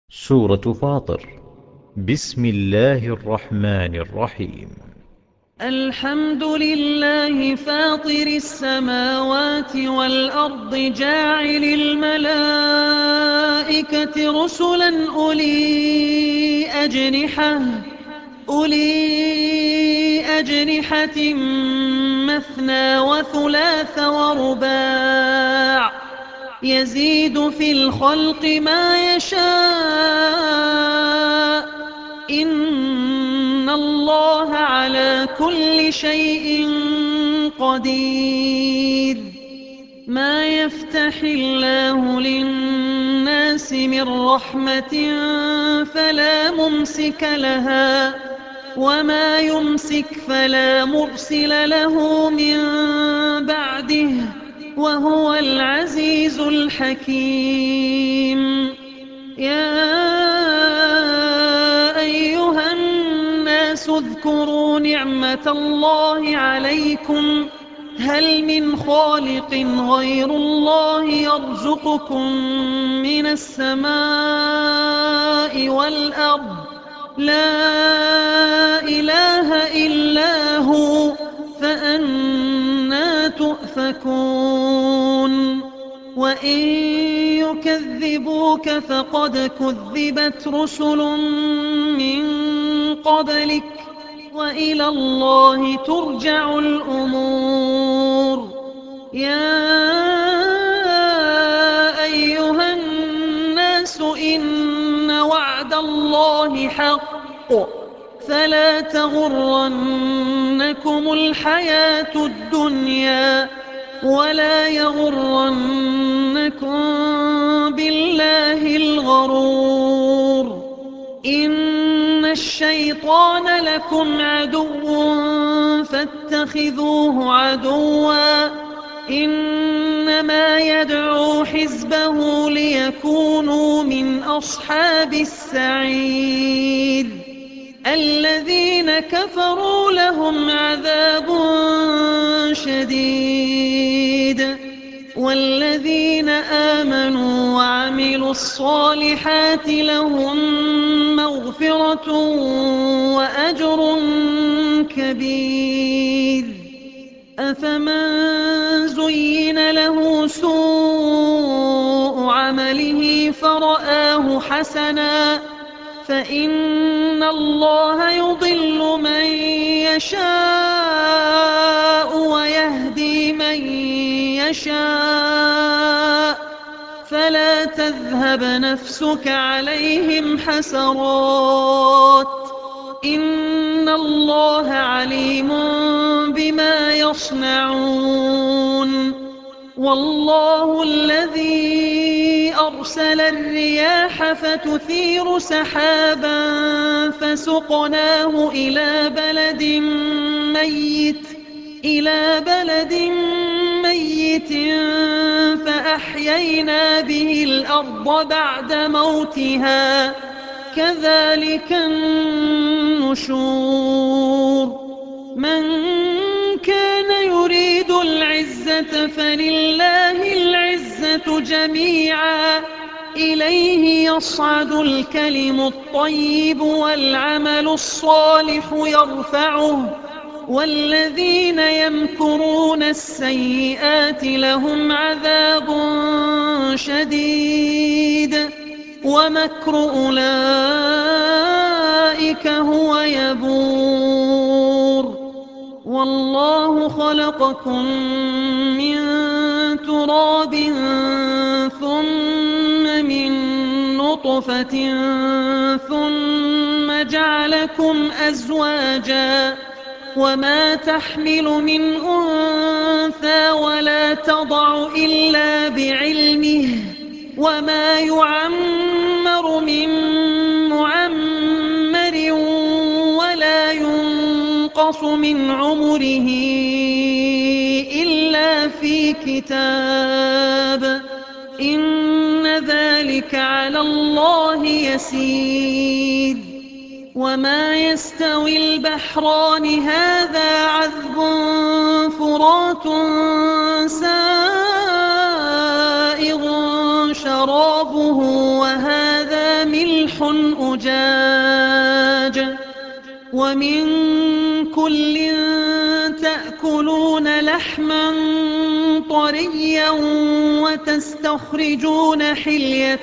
سورة فاطر. بسم الله الرحمن الرحيم. الحمد لله فاطر السماوات والأرض جاعل الملائكة رسلا أولي أجنحة مثنى وثلاث ورباع يزيد في الخلق ما يشاء إن الله على كل شيء قدير. ما يفتح الله للناس من رحمة فلا ممسك لها وما يمسك فلا مرسل له من بعده وهو العزيز الحكيم. يا أيها الناس اذكروا نعمة الله عليكم هل من خالق غير الله يرزقكم من السماء والأرض لا إله إلا هو فأنى تؤفكون. وإن يكذبوك فقد كذبت رسل من قبلك وإلى الله ترجع الأمور. يا أيها الناس إن وعد الله حق فلا تغرنكم الحياة الدنيا ولا يغرنكم بالله الغرور. إن الشيطان لكم عدو فاتخذوه عدوا إنما يدعو حزبه ليكونوا من أصحاب السعير. الذين كفروا لهم عذاب شديد والذين آمنوا وعملوا الصالحات لهم مغفرة وأجر كبير. أفمن زين له سوء عمله فرآه حسنا فإن الله يضل من يشاء ويهدي من يشاء فلا تذهب نفسك عليهم حسرات إن الله عليم بما يصنعون. والله الذي أرسل الرياح فتثير سحابا فسقناه إلى بلد ميت فأحيينا به الأرض بعد موتها كذلك النشور. من كان يريد العزة فلله العزة جميعا إليه يصعد الكلم الطيب والعمل الصالح يرفعه والذين يمكرون السيئات لهم عذاب شديد ومكر أولئك هو يبور. والله خلقكم من تراب ثم من نطفة ثم جعلكم أزواجا وما تحمل من أنثى ولا تضع إلا بعلمه وما يعمر من معمر ولا ينقص من عمره إلا في كتاب إن ذلك على الله يسير. وما يستوي البحران هذا عذب فرات سائغ شرابه وهذا من وملح أجاج ومن كل تأكلون لحما طريا وتستخرجون حلية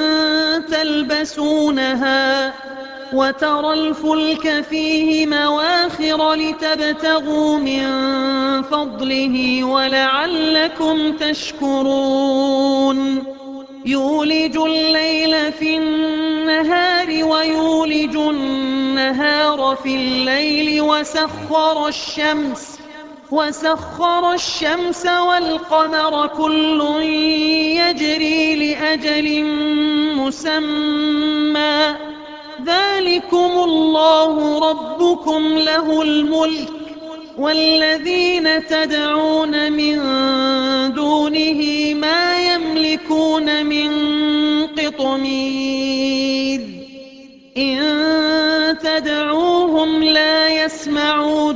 تلبسونها وترى الفلك فيه مواخر لتبتغوا من فضله ولعلكم تشكرون يولج الليل في النهار ويولج النهار في الليل وسخر الشمس والقمر كل يجري لأجل مسمى ذلكم الله ربكم له الملك والذين تدعون من دونه ما يملكون من قطمير إن تدعوهم لا يسمعوا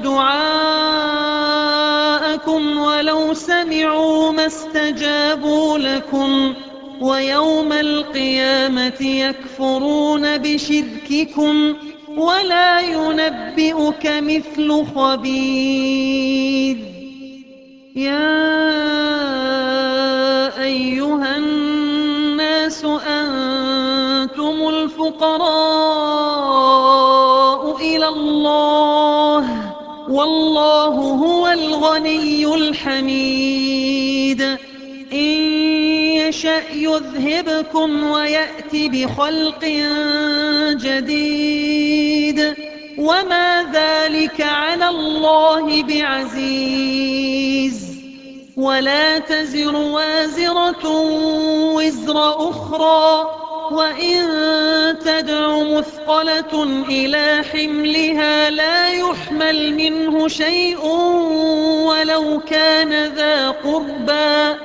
دعاءكم ولو سمعوا ما استجابوا لكم ويوم القيامة يكفرون بشرككم ولا ينبئك مثل خبير يا أيها الناس أنتم الفقراء إلى الله والله هو الغني الحميد إن يشأ يذهبكم ويأتي بخلق جديد وما ذلك على الله بعزيز ولا تزر وازرة وزر أخرى وإن تدع مثقلة إلى حملها لا يحمل منه شيء ولو كان ذا قربى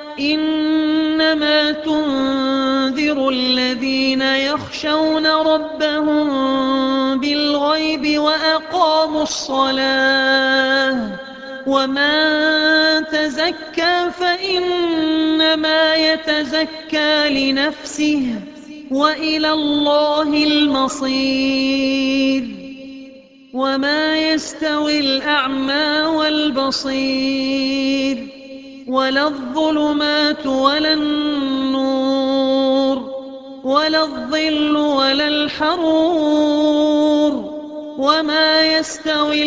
إنما تنذر الذين يخشون ربهم بالغيب وأقاموا الصلاة ومن تزكى فإنما يتزكى لنفسه وإلى الله المصير وما يستوي الأعمى والبصير ولا الظلمات ولا النور ولا الظل ولا الحرور وما يستوي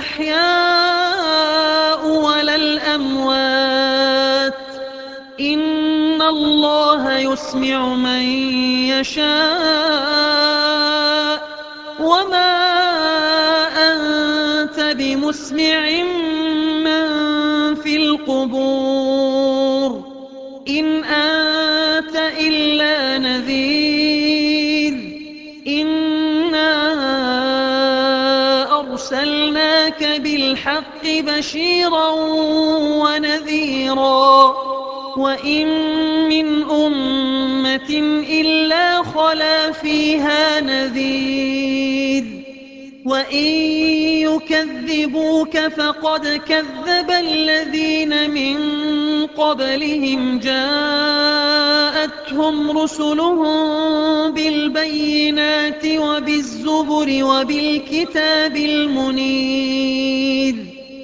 الأحياء ولا الأموات إن الله يسمع من يشاء وما أنت بمسمع من في القبور إن أنت إلا نذير إنا أرسلناك بالحق بشيرا ونذيرا وإن من أمة إلا خلا فيها نذير وإن يكذبوك فقد كذب الذين من قبلهم جاءتهم رسلهم بالبينات وبالزبر وبالكتاب المنير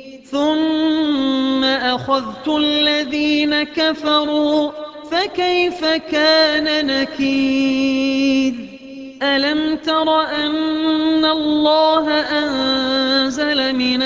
ثم أخذت الذين كفروا فكيف كان نكير ألم تر أن الله أنزل من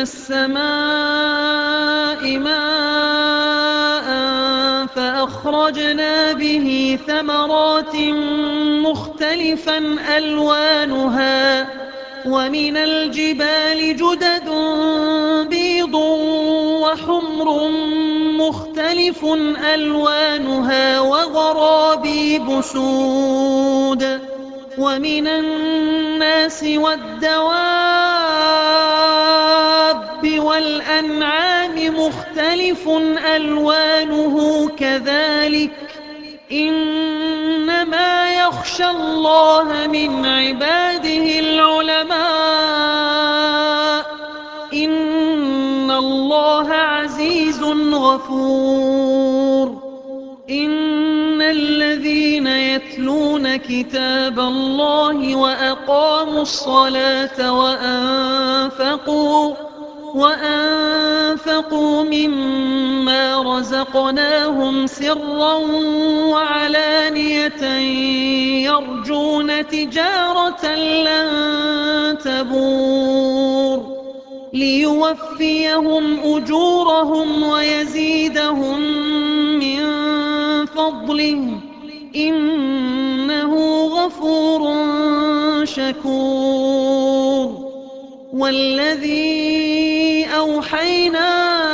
السماء ماء فأخرجنا به ثمرات مختلفا ألوانها ومن الجبال جدد بيض وحمر مختلف ألوانها وغرابيب سود ومن الناس والدواب والأنعام مختلف ألوانه كذلك إنما يخشى الله من عباده العلماء إن الله عزيز غفور إن الذين يتلون كتاب الله وأقاموا الصلاة وأنفقوا مما رزقناهم سرا وعلانية يرجون تجارة لن تبور ليوفيهم أجورهم ويزيدهم من فضله إنه غفور شكور والذي أوحينا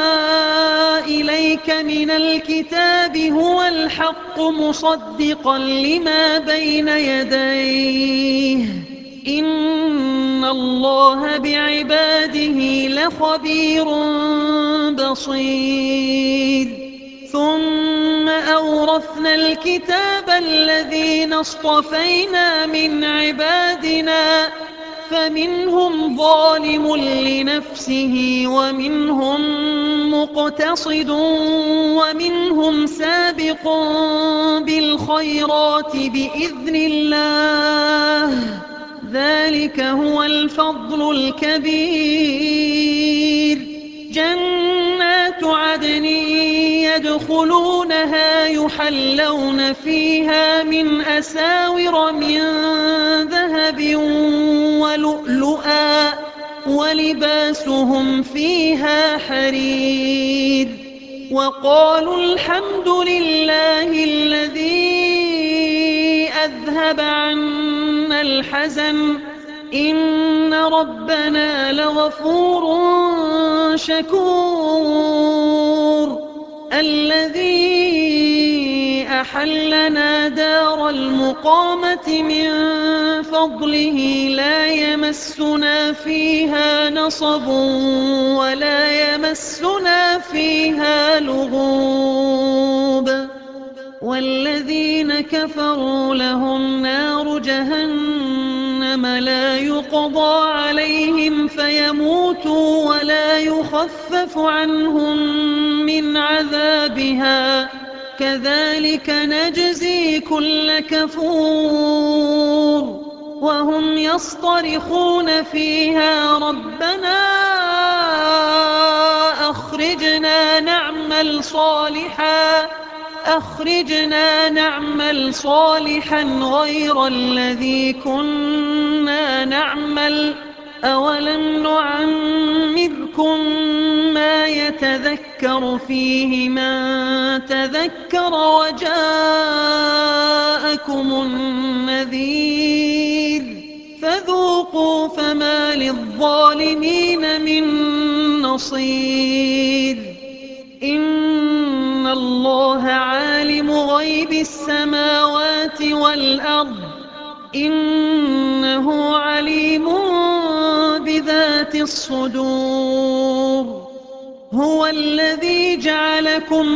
إليك من الكتاب هو الحق مصدقا لما بين يديه إن الله بعباده لخبير بصير ثم أورثنا الكتاب الذين اصطفينا من عبادنا فمنهم ظالم لنفسه ومنهم مقتصد ومنهم سابق بالخيرات بإذن الله ذلك هو الفضل الكبير جنات عدن يدخلونها يحلون فيها من أساور من ذهب ولؤلؤا ولباسهم فيها حرير وقالوا الحمد لله الذي أذهب عنا الحزن إن ربنا لغفور شكور الذي أحلنا دار المقامة من فضله لا يمسنا فيها نصب ولا يمسنا فيها لغوب والذين كفروا لهم نار جهنم لا يقضى عليهم فيموتوا ولا يخفف عنهم من عذابها كذلك نجزي كل كفور وهم يصطرخون فيها ربنا أخرجنا نعمل صالحا غير الذي كنا نعمل أولم نعمركم ما يتذكر فيه من تذكر وجاءكم النذير فذوقوا فما للظالمين من نصير إن الله عالم غيب السماوات والأرض إنه عليم بذات الصدور هو الذي جعلكم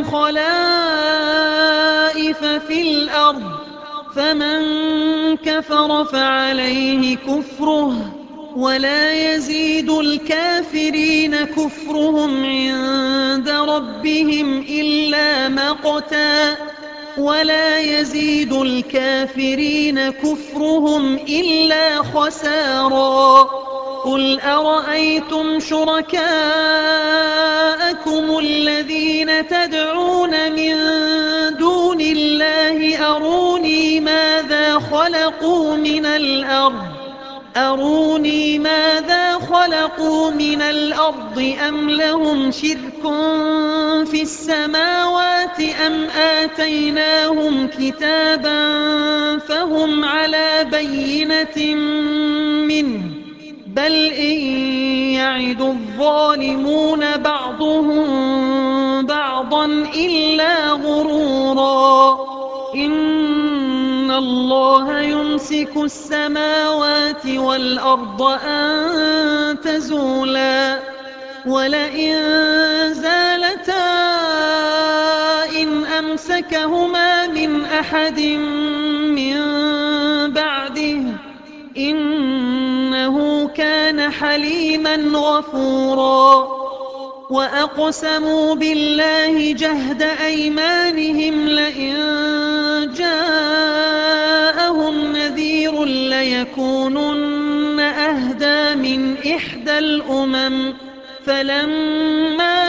خلائف في الأرض فمن كفر فعليه كفره ولا يزيد الكافرين كفرهم عند ربهم إلا مقتا ولا يزيد الكافرين كفرهم إلا خسارا قل أرأيتم شركاءكم الذين تدعون من دون الله أروني ماذا خلقوا من الأرض أم لهم شرك في السماوات أم آتيناهم كتابا فهم على بينة منه بل إن يعد الظالمون بعضهم بعضا إلا غرورا إن الله يمسك السماوات والأرض أن تزولا ولئن زالتا إن أمسكهما من أحد من بعده إنه كان حليما غفورا وأقسموا بالله جهد أيمانهم لئن جاءهم ليكونن أهدى من إحدى الأمم فلما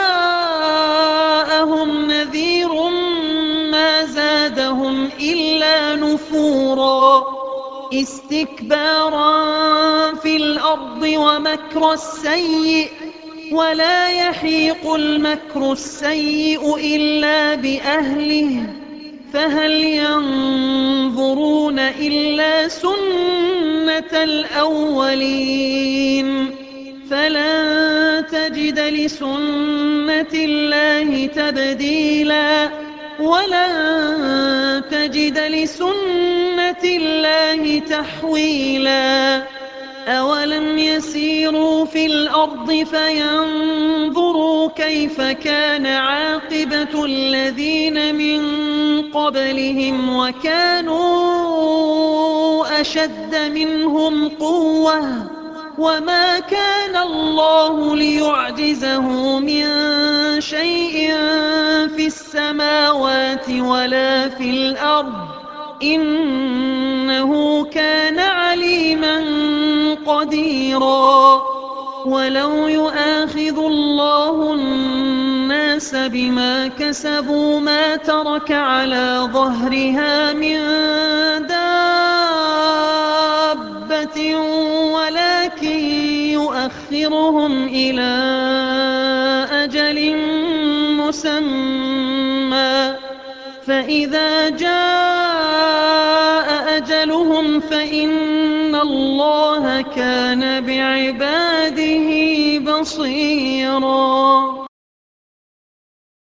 جاءهم نذير ما زادهم إلا نفورا استكبارا في الأرض ومكر السيء ولا يحيق المكر السيء إلا بأهله فهل ينظرون إلا سنة الأولين فلن تجد لسنة الله تبديلا ولن تجد لسنة الله تحويلا أولم يسيروا في الأرض فينظروا كيف كان عاقبة الذين من قبلهم وكانوا أشد منهم قوة وما كان الله ليعجزه من شيء في السماوات ولا في الأرض إنه كان عليما قديرا ولو يؤاخذ الله الناس بما كسبوا ما ترك على ظهرها من دابة ولكن يؤخرهم إلى أجل مسمى فإذا جاء أجلهم فإن الله كان بعباده بصيرا